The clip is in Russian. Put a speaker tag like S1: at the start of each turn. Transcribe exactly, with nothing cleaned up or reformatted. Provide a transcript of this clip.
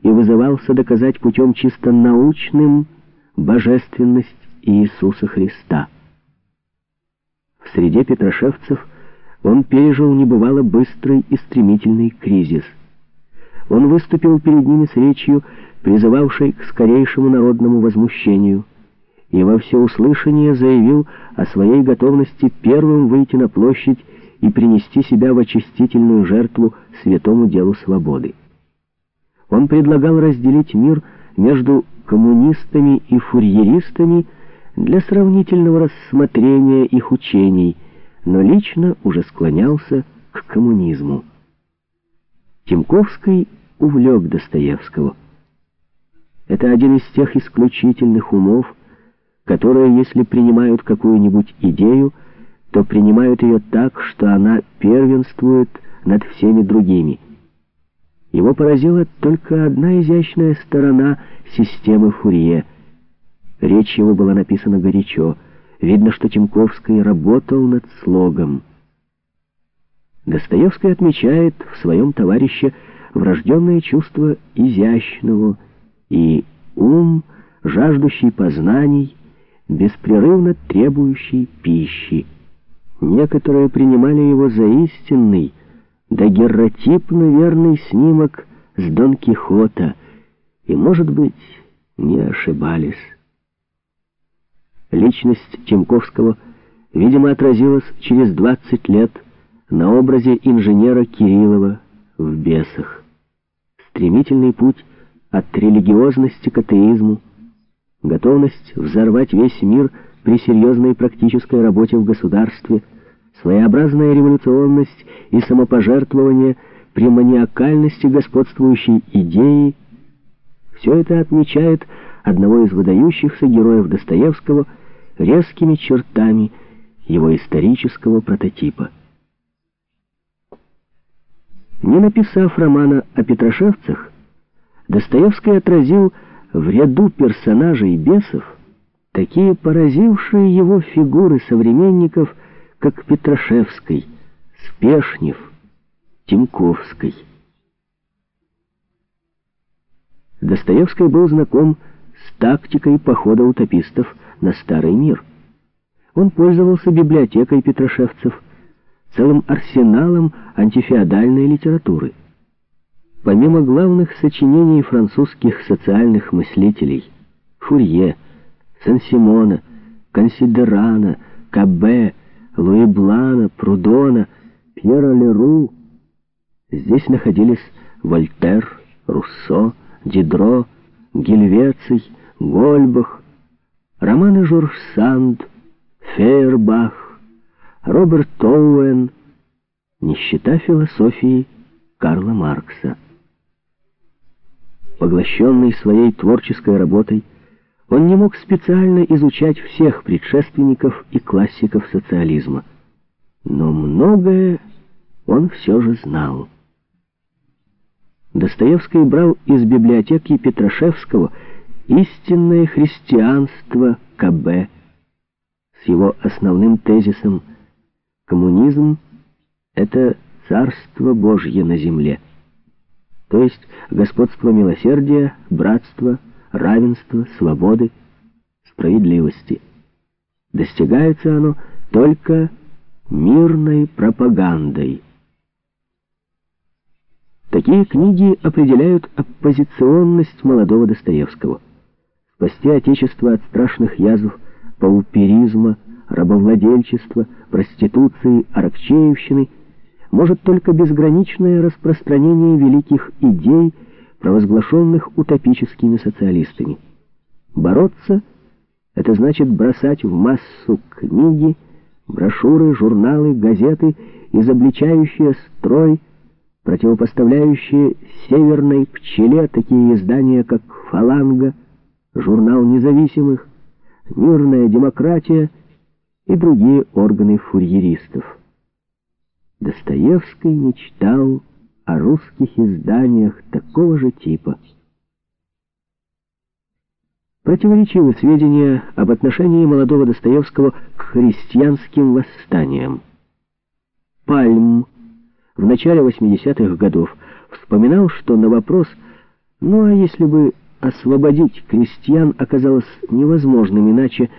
S1: и вызывался доказать путем чисто научным божественность Иисуса Христа. В среде петрошевцев он пережил небывало быстрый и стремительный кризис. Он выступил перед ними с речью, призывавшей к скорейшему народному возмущению, и во всеуслышание заявил о своей готовности первым выйти на площадь и принести себя в очистительную жертву святому делу свободы. Он предлагал разделить мир между коммунистами и фурьеристами для сравнительного рассмотрения их учений, но лично уже склонялся к коммунизму. Тимковский увлек Достоевского. Это один из тех исключительных умов, которые, если принимают какую-нибудь идею, то принимают ее так, что она первенствует над всеми другими. Его поразила только одна изящная сторона системы Фурье. Речь его была написана горячо. Видно, что Тимковский работал над слогом. Достоевский отмечает в своем товарище врожденное чувство изящного и ум, жаждущий познаний, беспрерывно требующий пищи. Некоторые принимали его за истинный, дагерротипно верный снимок с Дон Кихота и, может быть, не ошибались. Личность Тимковского, видимо, отразилась через двадцать лет на образе инженера Кириллова в «Бесах». Стремительный путь от религиозности к атеизму, готовность взорвать весь мир при серьезной практической работе в государстве, своеобразная революционность и самопожертвование при маниакальности господствующей идеи — все это отмечает одного из выдающихся героев Достоевского резкими чертами его исторического прототипа. Не написав романа о петрошевцах, Достоевский отразил в ряду персонажей «Бесов» такие поразившие его фигуры современников, как Петрашевский, Спешнев, Тимковский. Достоевский был знаком с тактикой похода утопистов на Старый мир. Он пользовался библиотекой петрошевцев, целым арсеналом антифеодальной литературы. Помимо главных сочинений французских социальных мыслителей Фурье, Сен-Симона, Консидерана, Кабе, Луи Блана, Прудона, Пьера Леру, здесь находились Вольтер, Руссо, Дидро, Гельвеций, Гольбах, романы Жорж Санд, Фейербах, Роберт Оуэн, не считая философии Карла Маркса. Поглощенный своей творческой работой, он не мог специально изучать всех предшественников и классиков социализма. Но многое он все же знал. Достоевский брал из библиотеки Петрашевского истинное христианство Кабе с его основным тезисом «Коммунизм — это царство Божье на земле», то есть господство милосердия, братства, равенства, свободы, справедливости. Достигается оно только мирной пропагандой. Такие книги определяют оппозиционность молодого Достоевского. Спасти Отечество от страшных язв пауперизма, рабовладельчества, проституции, аракчеевщины может только безграничное распространение великих идей, провозглашенных утопическими социалистами. Бороться — это значит бросать в массу книги, брошюры, журналы, газеты, изобличающие строй, противопоставляющие «Северной пчеле» такие издания, как «Фаланга», «Журнал независимых», «Мирная демократия» и другие органы фурьеристов. Достоевский мечтал о русских изданиях такого же типа. Противоречивы сведения об отношении молодого Достоевского к христианским восстаниям. Пальм в начале восьмидесятых годов вспоминал, что на вопрос, Ну а если бы освободить крестьян оказалось невозможным иначе,